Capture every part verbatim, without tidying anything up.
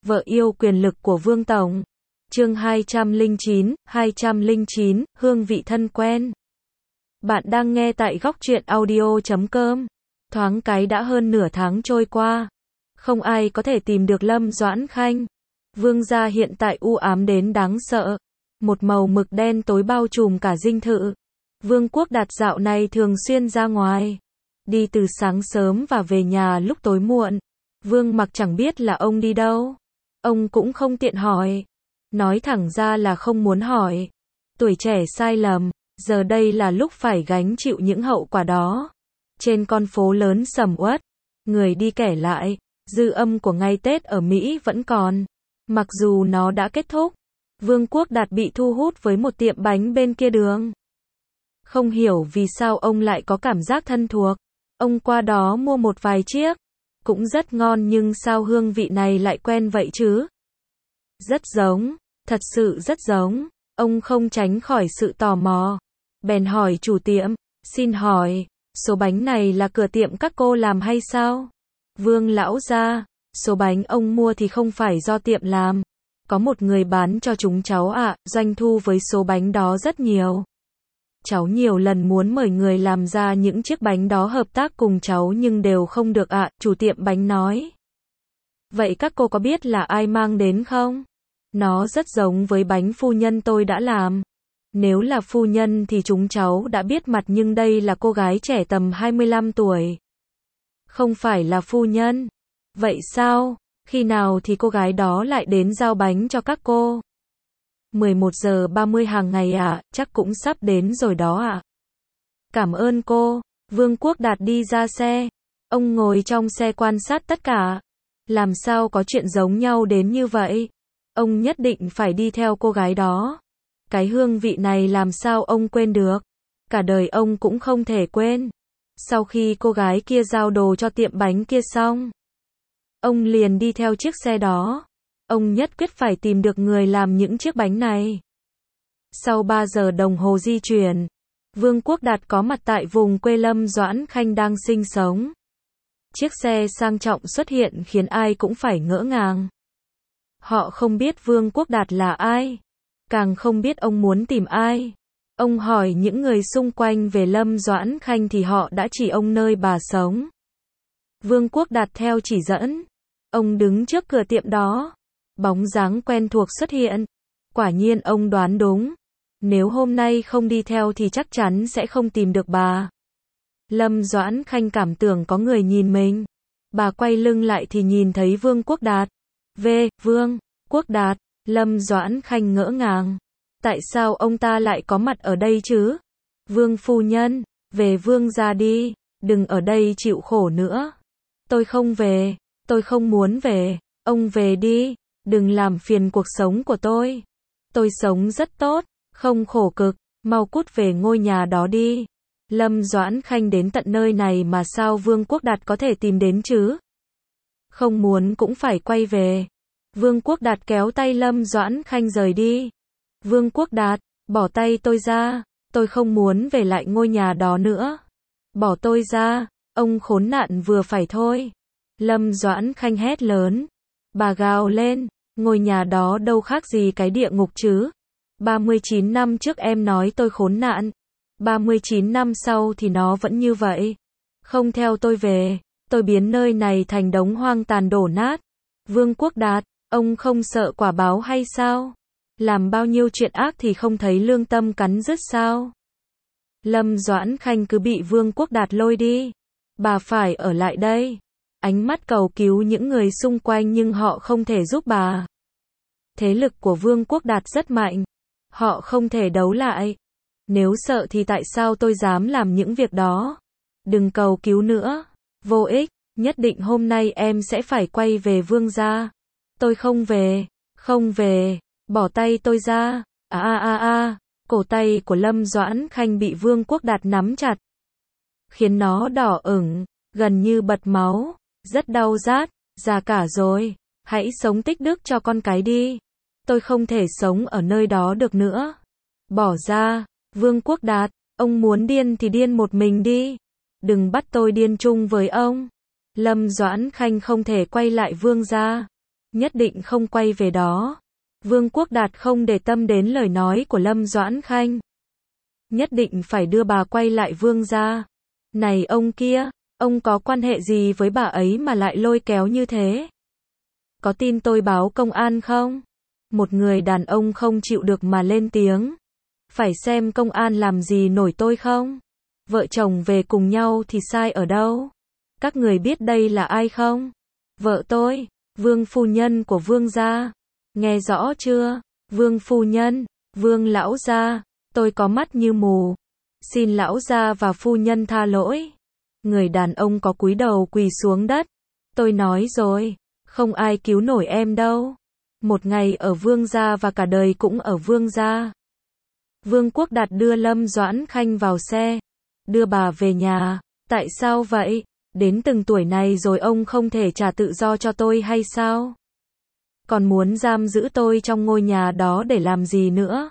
Vợ yêu quyền lực của Vương Tổng. Chương hai trăm lẻ chín, hai trăm lẻ chín, hương vị thân quen. Bạn đang nghe tại góc truyện audio chấm com. Thoáng cái đã hơn nửa tháng trôi qua. Không ai có thể tìm được Lâm Doãn Khanh. Vương gia hiện tại u ám đến đáng sợ. Một màu mực đen tối bao trùm cả dinh thự. Vương Quốc Đạt dạo này thường xuyên ra ngoài. Đi từ sáng sớm và về nhà lúc tối muộn. Vương Mặc chẳng biết là ông đi đâu. Ông cũng không tiện hỏi. Nói thẳng ra là không muốn hỏi. Tuổi trẻ sai lầm, giờ đây là lúc phải gánh chịu những hậu quả đó. Trên con phố lớn sầm uất, người đi kẻ lại, dư âm của ngày Tết ở Mỹ vẫn còn. Mặc dù nó đã kết thúc, Vương Quốc Đạt bị thu hút với một tiệm bánh bên kia đường. Không hiểu vì sao ông lại có cảm giác thân thuộc. Ông qua đó mua một vài chiếc. Cũng rất ngon nhưng sao hương vị này lại quen vậy chứ? Rất giống, thật sự rất giống. Ông không tránh khỏi sự tò mò. Bèn hỏi chủ tiệm, xin hỏi, số bánh này là cửa tiệm các cô làm hay sao? Vương lão gia, số bánh ông mua thì không phải do tiệm làm. Có một người bán cho chúng cháu ạ, à, doanh thu với số bánh đó rất nhiều. Cháu nhiều lần muốn mời người làm ra những chiếc bánh đó hợp tác cùng cháu nhưng đều không được ạ, à, chủ tiệm bánh nói. Vậy các cô có biết là ai mang đến không? Nó rất giống với bánh phu nhân tôi đã làm. Nếu là phu nhân thì chúng cháu đã biết mặt nhưng đây là cô gái trẻ tầm hai mươi lăm tuổi. Không phải là phu nhân. Vậy sao? Khi nào thì cô gái đó lại đến giao bánh cho các cô? mười một giờ ba mươi hàng ngày ạ, à, chắc cũng sắp đến rồi đó ạ. À. Cảm ơn cô. Vương Quốc Đạt đi ra xe. Ông ngồi trong xe quan sát tất cả. Làm sao có chuyện giống nhau đến như vậy? Ông nhất định phải đi theo cô gái đó. Cái hương vị này làm sao ông quên được? Cả đời ông cũng không thể quên. Sau khi cô gái kia giao đồ cho tiệm bánh kia xong, ông liền đi theo chiếc xe đó. Ông nhất quyết phải tìm được người làm những chiếc bánh này. Sau ba giờ đồng hồ di chuyển, Vương Quốc Đạt có mặt tại vùng quê Lâm Doãn Khanh đang sinh sống. Chiếc xe sang trọng xuất hiện khiến ai cũng phải ngỡ ngàng. Họ không biết Vương Quốc Đạt là ai, càng không biết ông muốn tìm ai. Ông hỏi những người xung quanh về Lâm Doãn Khanh thì họ đã chỉ ông nơi bà sống. Vương Quốc Đạt theo chỉ dẫn. Ông đứng trước cửa tiệm đó. Bóng dáng quen thuộc xuất hiện. Quả nhiên ông đoán đúng. Nếu hôm nay không đi theo thì chắc chắn sẽ không tìm được bà. Lâm Doãn Khanh cảm tưởng có người nhìn mình. Bà quay lưng lại thì nhìn thấy Vương Quốc Đạt. V. Vương Quốc Đạt. Lâm Doãn Khanh ngỡ ngàng. Tại sao ông ta lại có mặt ở đây chứ? Vương phu nhân, về Vương gia đi. Đừng ở đây chịu khổ nữa. Tôi không về. Tôi không muốn về. Ông về đi. Đừng làm phiền cuộc sống của tôi. Tôi sống rất tốt, không khổ cực, mau cút về ngôi nhà đó đi. Lâm Doãn Khanh đến tận nơi này mà sao Vương Quốc Đạt có thể tìm đến chứ? Không muốn cũng phải quay về. Vương Quốc Đạt kéo tay Lâm Doãn Khanh rời đi. Vương Quốc Đạt, bỏ tay tôi ra, tôi không muốn về lại ngôi nhà đó nữa. Bỏ tôi ra, ông khốn nạn vừa phải thôi. Lâm Doãn Khanh hét lớn. Bà gào lên. Ngôi nhà đó đâu khác gì cái địa ngục chứ. ba mươi chín năm trước em nói tôi khốn nạn. ba mươi chín năm sau thì nó vẫn như vậy. Không theo tôi về. Tôi biến nơi này thành đống hoang tàn đổ nát. Vương Quốc Đạt, ông không sợ quả báo hay sao? Làm bao nhiêu chuyện ác thì không thấy lương tâm cắn rứt sao? Lâm Doãn Khanh cứ bị Vương Quốc Đạt lôi đi. Bà phải ở lại đây. Ánh mắt cầu cứu những người xung quanh nhưng họ không thể giúp bà. Thế lực của Vương Quốc Đạt rất mạnh. Họ không thể đấu lại. Nếu sợ thì tại sao tôi dám làm những việc đó? Đừng cầu cứu nữa. Vô ích. Nhất định hôm nay em sẽ phải quay về Vương gia. Tôi không về. Không về. Bỏ tay tôi ra. À à à à. Cổ tay của Lâm Doãn Khanh bị Vương Quốc Đạt nắm chặt. Khiến nó đỏ ửng. Gần như bật máu. Rất đau rát. Già cả rồi. Hãy sống tích đức cho con cái đi. Tôi không thể sống ở nơi đó được nữa. Bỏ ra. Vương Quốc Đạt. Ông muốn điên thì điên một mình đi. Đừng bắt tôi điên chung với ông. Lâm Doãn Khanh không thể quay lại Vương gia. nhất định không quay về đó. Vương Quốc Đạt không để tâm đến lời nói của Lâm Doãn Khanh. Nhất định phải đưa bà quay lại Vương gia. Này ông kia, ông có quan hệ gì với bà ấy mà lại lôi kéo như thế? Có tin tôi báo công an không? Một người đàn ông không chịu được mà lên tiếng. Phải xem công an làm gì nổi tôi không? Vợ chồng về cùng nhau thì sai ở đâu? Các người biết đây là ai không? Vợ tôi, Vương phu nhân của Vương gia. Nghe rõ chưa? Vương phu nhân, Vương lão gia, tôi có mắt như mù. Xin lão gia và phu nhân tha lỗi. Người đàn ông có cúi đầu quỳ xuống đất. Tôi nói rồi, không ai cứu nổi em đâu. Một ngày ở Vương gia và cả đời cũng ở Vương gia. Vương Quốc Đạt đưa Lâm Doãn Khanh vào xe, đưa bà về nhà. Tại sao vậy? Đến từng tuổi này rồi ông không thể trả tự do cho tôi hay sao? Còn muốn giam giữ tôi trong ngôi nhà đó để làm gì nữa?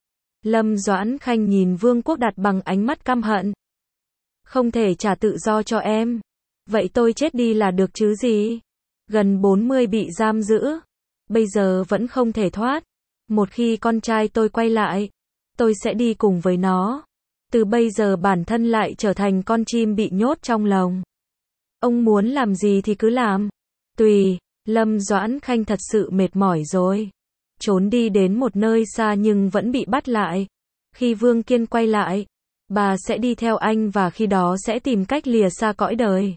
Lâm Doãn Khanh nhìn Vương Quốc Đạt bằng ánh mắt căm hận. Không thể trả tự do cho em. Vậy tôi chết đi là được chứ gì? Gần bốn mươi bị giam giữ. Bây giờ vẫn không thể thoát. Một khi con trai tôi quay lại, tôi sẽ đi cùng với nó. Từ bây giờ bản thân lại trở thành con chim bị nhốt trong lồng. Ông muốn làm gì thì cứ làm. Tùy. Lâm Doãn Khanh thật sự mệt mỏi rồi. Trốn đi đến một nơi xa nhưng vẫn bị bắt lại. Khi Vương Kiên quay lại, bà sẽ đi theo anh và khi đó sẽ tìm cách lìa xa cõi đời.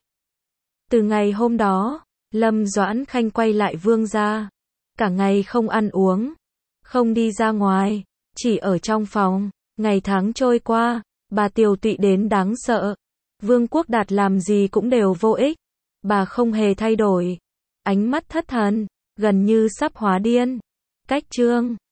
Từ ngày hôm đó, Lâm Doãn Khanh quay lại Vương gia. Cả ngày không ăn uống, không đi ra ngoài, chỉ ở trong phòng. Ngày tháng trôi qua, bà tiều tụy đến đáng sợ. Vương Quốc Đạt làm gì cũng đều vô ích. Bà không hề thay đổi. Ánh mắt thất thần, gần như sắp hóa điên. Cách chương